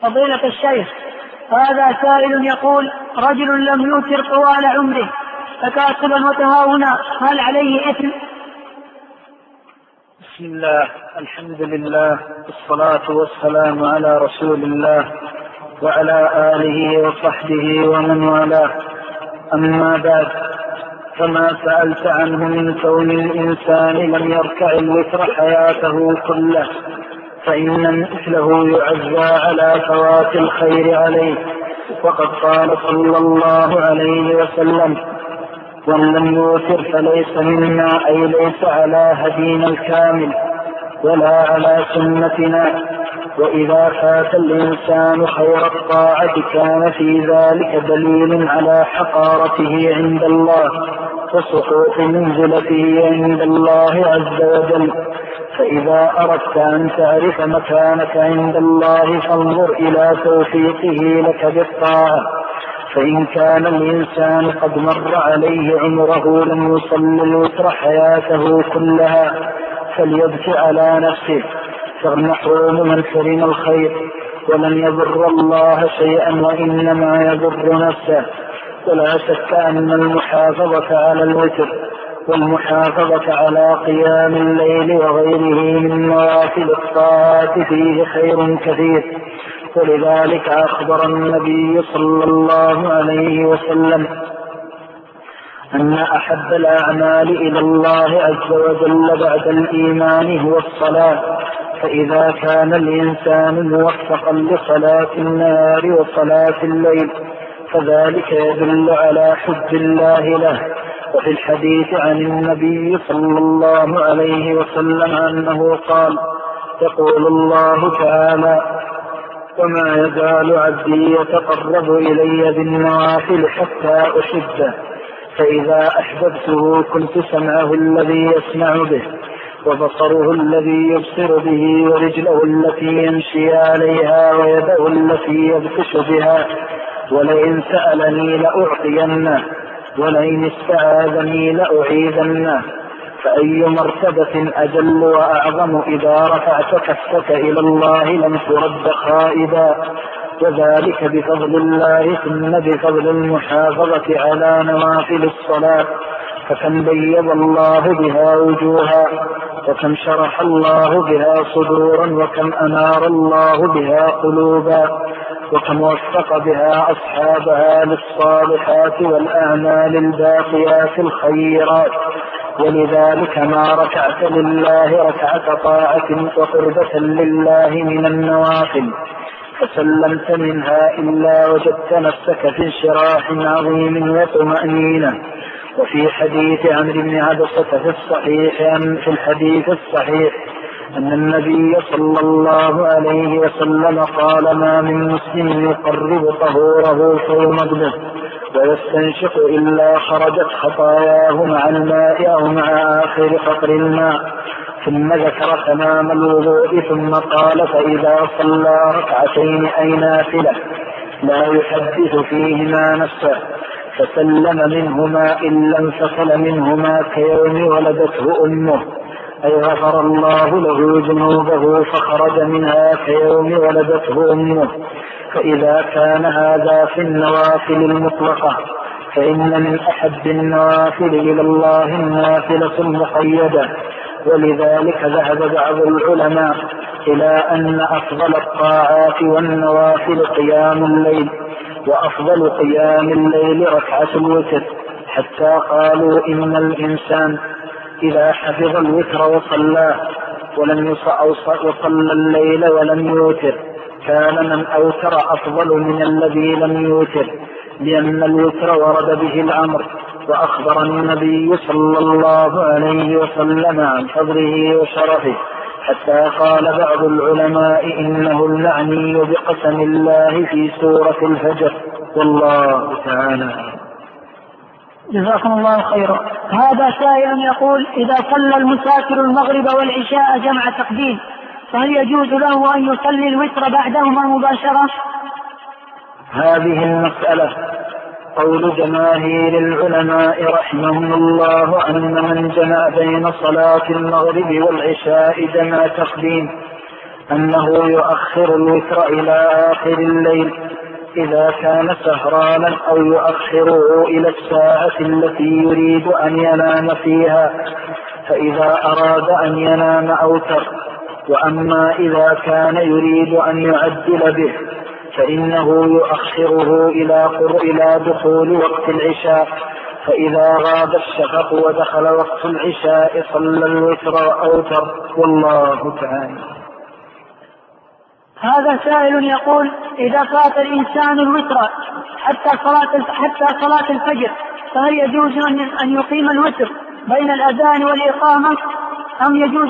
فضيلة الشيخ، هذا سائل يقول: رجل لم يوتر طوال عمره تكاسلا وتهاونا، هل عليه إثم؟ بسم الله، الحمد لله، والصلاة والسلام على رسول الله وعلى آله وصحبه ومن والاه. أما بعد، فما سألت عنه من كون الإنسان لم يركع الوتر حياته كله، فإن مثله يعزى على فوات الخير عليه. وقد قال صلى الله عليه وسلم: ومن لم يوتر فليس منا، أي ليس على هدينا الكامل ولا على سنتنا. وإذا فات الإنسان خير الطاعة كان في ذلك دليل على حقارته عند الله وسقوط منزلته عند الله عز وجل. فإذا أردت أن تعرف مكانك عند الله فانظر إلى توفيقه لك بالطاعة. فإن كان الإنسان قد مر عليه عمره لم يصل الوتر حياته كلها فليبكي على نفسه، فالمحروم من حرم الخير ولن يضر الله شيئا وإنما يضر نفسه. ولا شك أن المحافظة على الوتر والمحافظة على قيام الليل وغيره من نوافل الطاعات فيه خير كثير. ولذلك أخبر النبي صلى الله عليه وسلم أن أحب الأعمال إلى الله عز وجل بعد الإيمان هو الصلاة. فإذا كان الإنسان موفقا لصلاة النهار وصلاة الليل فذلك يدل على حب الله له. وفي الحديث عن النبي صلى الله عليه وسلم أنه قال: يقول الله تعالى: وما يزال عبدي يتقرب إلي بالنوافل حتى أحبه، فإذا أحببته كنت سمعه الذي يسمع به وبصره الذي يبصر به ورجله التي يمشي عليها ويده التي يبطش بها، ولئن سألني لأعطينه ولئن استعاذني لأعيذنه. فأي مرتبة أجل وأعظم إذا رفعت كفك إلى الله لم ترد خائبا، وذلك بفضل الله ثم بفضل المحافظة على نوافل الصلاة. فكم بيض الله بها وجوها، وكم شرح الله بها صدورا، وكم أنار الله بها قلوبا، وكم وفق بها أصحابها للصالحات والأعمال الباقيات الخيرات. ولذلك ما ركعت لله ركعة طاعة وقربة لله من النوافل فسلمت منها إلا وجدت نفسك في انشراح عظيم وطمأنينة. وفي حديث عمرو بن عبسة في الحديث الصحيح أن النبي صلى الله عليه وسلم قال: ما من مسلم يقرب طهوره فيمضمض ويستنشق إلا خرجت خطاياه مع الماء أو مع آخر قطر الماء. ثم ذكر تمام الوضوء ثم قال: فإذا صلى ركعتين أي نافلة لا يحدث فيهما نفسه فسلم منهما إلا انفصل منهما كيوم ولدته أمه، أي غفر الله له ذنوبه فخرج منها كيوم ولدته أمه. فإذا كان هذا في النوافل المطلقة فإن من أحب النوافل إلى الله النافلة المقيدة. ولذلك ذهب بعض العلماء إلى أن أفضل الطاعات والنوافل قيام الليل، وأفضل قيام الليل ركعة الوتر، حتى قالوا إن الإنسان إذا حفظ الوتر وصلاه وصلى الليل ولم يوتر كان من أوتر أفضل من الذي لم يوتر، لأن الوتر ورد به الأمر. وأخبر النبي صلى الله عليه وسلم عن فضله وشرفه، حتى قال بعض العلماء إنه المعني بقسم الله في سورة الفجر. والله تعالى. جزاكم الله خيرا. هذا سائل يقول: إذا صلى المسافر المغرب والعشاء جمع تقديم فهل يجوز له أن يصلي الوتر بعدهما مباشرة؟ هذه المسألة قول جماهير العلماء رحمهم الله أن من جمع بين صلاة المغرب والعشاء جمع تقديم أنه يؤخر الوتر إلى آخر الليل إذا كان سهرانا، أو يؤخره إلى الساعة التي يريد أن ينام فيها، فإذا أراد أن ينام أوتر. وأما إذا كان يريد أن يعجل به فإنه يؤخره إلى دخول وقت العشاء، فإذا غاب الشفق ودخل وقت العشاء صلى الوتر وأوتر، والله تعالى. هذا سائل يقول: إذا فات الإنسان الوتر حتى صلاة الفجر، فهل يجوز أن يقيم الوتر بين الأذان والإقامة، هل يجوز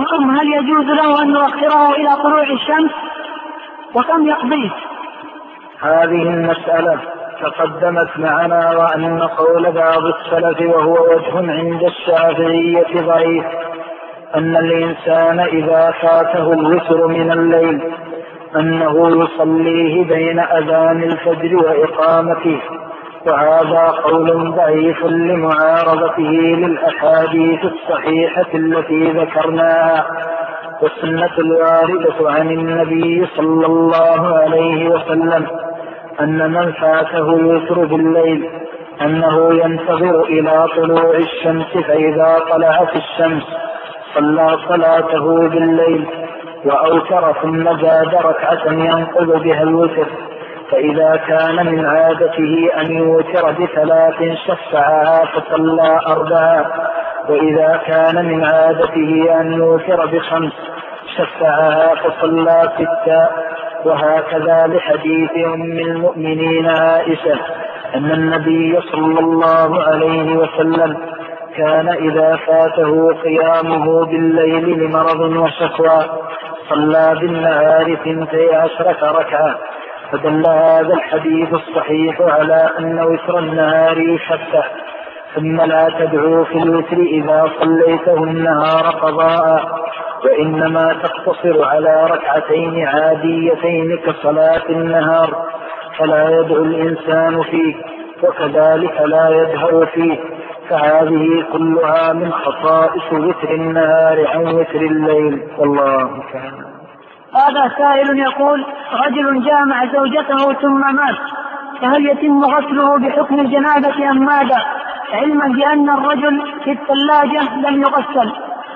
له أن يؤخره إلى طلوع الشمس، وكم يقضيه؟ هذه المسألة تقدمت معنا، وأن قول بعض السلف وهو وجه عند الشافعية ضعيف، أن الإنسان إذا فاته الوتر من الليل أنه يصليه بين أذان الفجر وإقامته، وهذا قول ضعيف لمعارضته للأحاديث الصحيحة التي ذكرناها. والسنة الواردة عن النبي صلى الله عليه وسلم أن من فاته الوتر بالليل أنه ينتظر إلى طلوع الشمس، فإذا طلعت الشمس صلى صلاته بالليل وأوتر، ثم زاد ركعة ينقض بها الوتر. فإذا كان من عادته أن يوتر ب3 شفعها فصلى 4، وإذا كان من عادته أن يوتر ب5 شفعها فصلى 6. وهكذا لحديث أم المؤمنين عائشة أن النبي صلى الله عليه وسلم كان إذا فاته قيامه بالليل لمرض وشكوى صلى بالنهار 12 ركعة. فدل هذا الحديث الصحيح على أن وتر النهار يشفع. ثم لا تدعو في الوتر إذا صليته النهار قضاء، وإنما تقتصر على 2 عاديتين كصلاة النهار، فلا يدعو الإنسان فيه، وكذلك لا يجهر فيه، فهذه كلها من خصائص وتر النهار عن وتر الليل، والله تعالى. هذا سائل يقول: رجل جامع زوجته ثم مات، فهل يتم غسله بحكم الجنابة أم ماذا، علما بأن الرجل في الثلاجة لم يغسل؟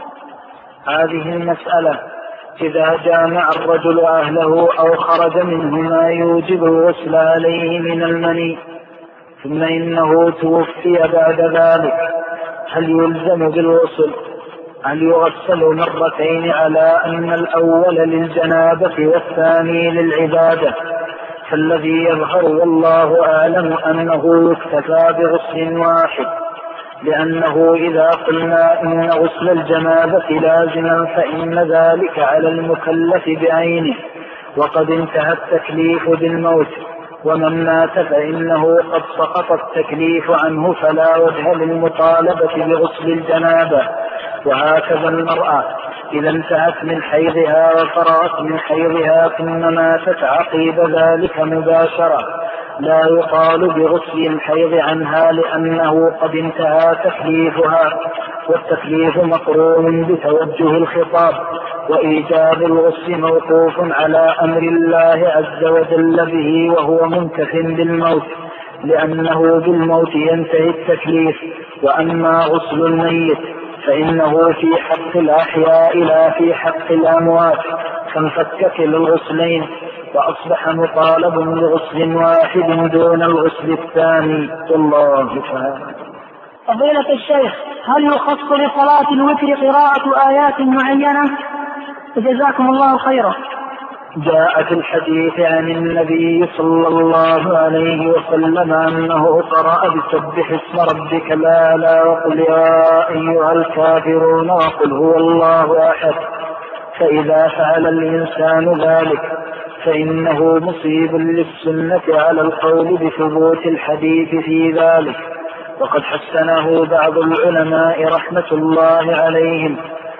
هذه المسألة إذا جامع الرجل أهله أو خرج منه ما يوجب الغسل عليه من المني، ثم إنه توفي بعد ذلك، هل يلزم بالغسل؟ هل يغسل 2 على أن الأول للجنابة والثاني للعبادة؟ فالذي يظهر والله أعلم أنه يكتفى بغسل واحد، لأنه إذا قلنا إن غسل الجنابة لازما فإن ذلك على المكلف بعينه، وقد انتهى التكليف بالموت، ومن مات فإنه قد سقط التكليف عنه، فلا وجه للمطالبة بغسل الجنابة. وهكذا المرأة إذا انتهت من حيضها وفرغت من حيضها ثم ماتت عقيب ذلك مباشرة، لا يقال بغسل الحيض عنها، لأنه قد انتهى تكليفها، والتكليف مقرون بتوجه الخطاب، وإيجاب الغسل موقوف على أمر الله عز وجل به، وهو منتف بالموت، لأنه بالموت ينتهي التكليف. وأما غسل الميت فإنه في حق الأحياء لا في حق الأموات، فانفك كلا الغسلين، وأصبح مطالب بغسل واحد دون الغسل الثاني، والله تعالى. فضيلة الشيخ، هل يخص لصلاة الوتر قراءة آيات معينة؟ وجزاكم الله خيرا. جاء في الحديث عن النبي صلى الله عليه وسلم أنه قرأ بسبح اسم ربك الأعلى وقل يا أيها الكافرون وقل هو الله أحد. فإذا فعل الإنسان ذلك فإنه مصيب للسنة على القول بثبوت الحديث في ذلك، وقد حسنه بعض العلماء رحمة الله عليهم.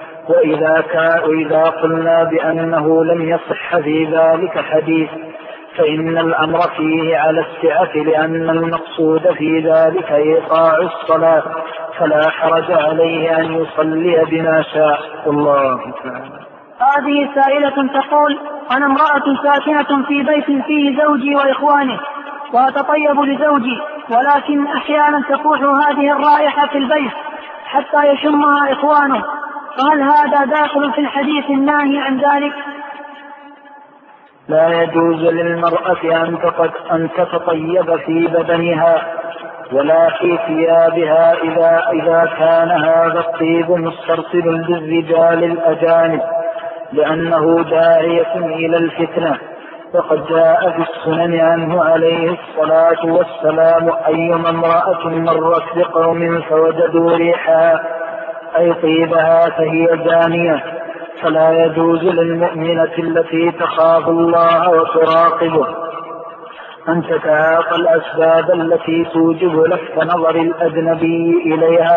وإذا قلنا بأنه لم يصح في ذلك حديث فإن الأمر فيه على السعة، لأن المقصود في ذلك إيقاع الصلاة، فلا حرج عليه أن يصلي بما شاء، الله تعالى. هذه سائلة تقول: أنا امرأة ساكنة في بيت فيه زوجي وإخوانه، وأتطيب لزوجي، ولكن أحيانا تفوح هذه الرائحة في البيت حتى يشمها إخوانه، فهل هذا داخل في الحديث الناهي عن ذلك؟ لا يجوز للمرأة أن تتطيب في بدنها ولا في ثيابها إذا كان هذا الطيب مسترسل للرجال الأجانب، لأنه داعية إلى الفتنة. وقد جاء في السنن عنه عليه الصلاة والسلام: أيما امرأة مرت بقوم فوجدوا ريحها أي طيبها فهي زانية. فلا يجوز للمؤمنة التي تخاف الله وتراقبه أن تتعاطى الأسباب التي توجب لفت نظر الأجنبي إليها،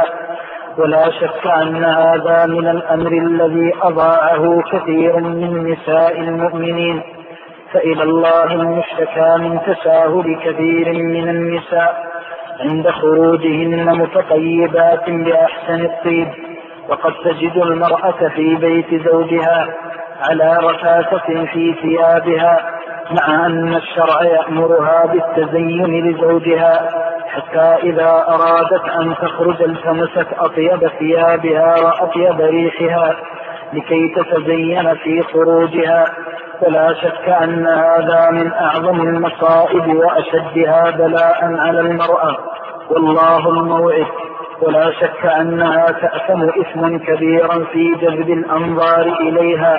ولا شك أن هذا من الأمر الذي أضاعه كثير من نساء المؤمنين، فإلى الله المشتكى من تساهل كثير من النساء عند خروجهن متطيبات بأحسن الطيب. وقد تجد المرأة في بيت زوجها على رفافة في ثيابها، مع أن الشرع يأمرها بالتزين لزوجها، حتى إذا أرادت أن تخرج التمست أطيب ثيابها وأطيب ريحها لكي تتزين في خروجها. ولا شك أن هذا من أعظم المصائب وأشدها بلاء على المرأة، والله الموعد. ولا شك أنها تأثم إثما كبيرا في جذب الأنظار إليها،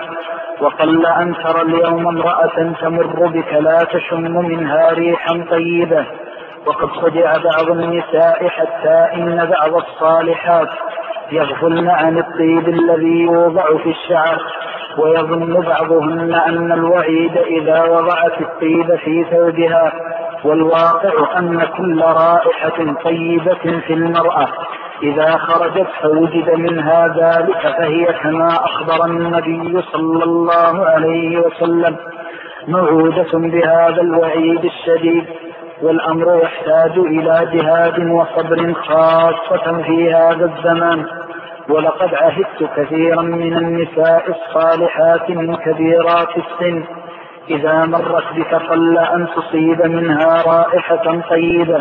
وقل أن ترى اليوم امرأة تمر بك لا تشم منها ريحا طيبة. وقد خدع بعض النساء حتى إن بعض الصالحات يغفلن عن الطيب الذي يوضع في الشعر، ويظن بعضهن أن الوعيد إذا وضعت الطيب في ثوبها، والواقع أن كل رائحة طيبة في المرأة إذا خرجت فوجد منها ذلك فهي كما أخبر النبي صلى الله عليه وسلم موعودة بهذا الوعيد الشديد. والأمر يحتاج إلى جهاد وصبر خاصة في هذا الزمان. ولقد عهدت كثيرا من النساء الصالحات من كبيرات السن إذا مرت بك قل أن تصيب منها رائحة طيبة،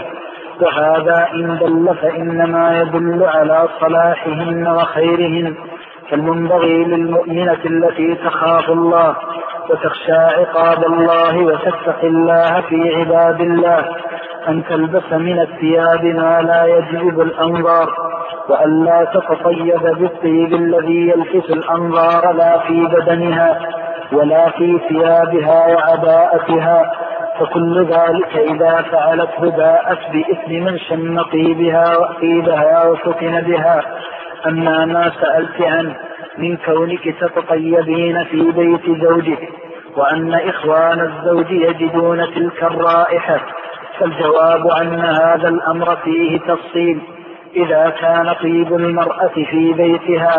وهذا إن دل فإنما يدل على صلاحهن وخيرهن. فالمنبغي للمؤمنة التي تخاف الله وتخشى عقاب الله وتتقي الله في عباد الله أن تلبس من الثياب ما لا يجذب الأنظار، وألا تتطيب بالطيب الذي يلفت الأنظار لا في بدنها ولا في ثيابها وعباءتها، فكل ذلك إذا فعلته باءت بإثم من شم طيبها وطيبها وفتن بها. أما ما سألت عنه من كونك تتطيبين في بيت زوجك وأن إخوان الزوج يجدون تلك الرائحة، فالجواب أن هذا الأمر فيه تفصيل. إذا كان طيب المرأة في بيتها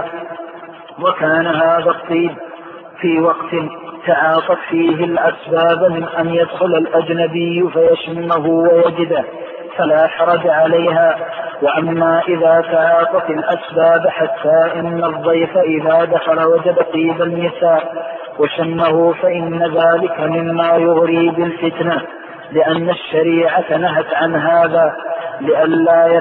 وكان هذا الطيب في وقت تعاطت فيه الأسباب من أن يدخل الأجنبي فيشمه ويجده فلا حرج عليها. وأما إذا تعاطت الأسباب حتى إن الضيف إذا دخل وجد طيب النساء وشمه فإن ذلك مما يغري بالفتنة، لأن الشريعة نهت عن هذا لئلا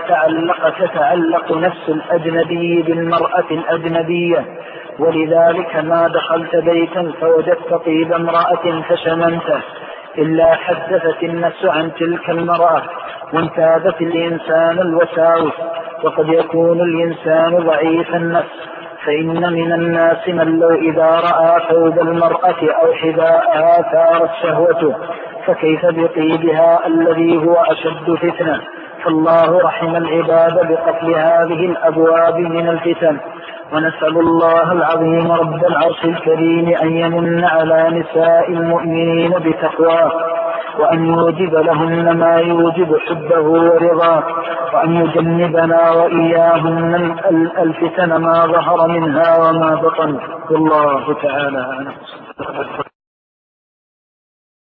تتعلق نفس الأجنبي بالمرأة الأجنبية. ولذلك ما دخلت بيتا فوجدت طيب امرأة فشممته إلا حدثت النفس عن تلك المرأة وانتابت الإنسان الوساوس. وقد يكون الإنسان ضعيف النفس، فإن من الناس من لو إذا رأى ثوب المرأة أو حذاءها ثارت شهوته، فكيف بطيبها الذي هو أشد فتنة. فالله رحم العباد بقتل هذه الأبواب من الفتن. ونسأل الله العظيم رب العرش الكريم أن يمن على نساء المؤمنين بتقواه، وأن يوجب لهن ما يوجب حبه ورضاه، وأن يجنبنا وإياهن الفتن ما ظهر منها وما بطن. والله تعالى أعلم.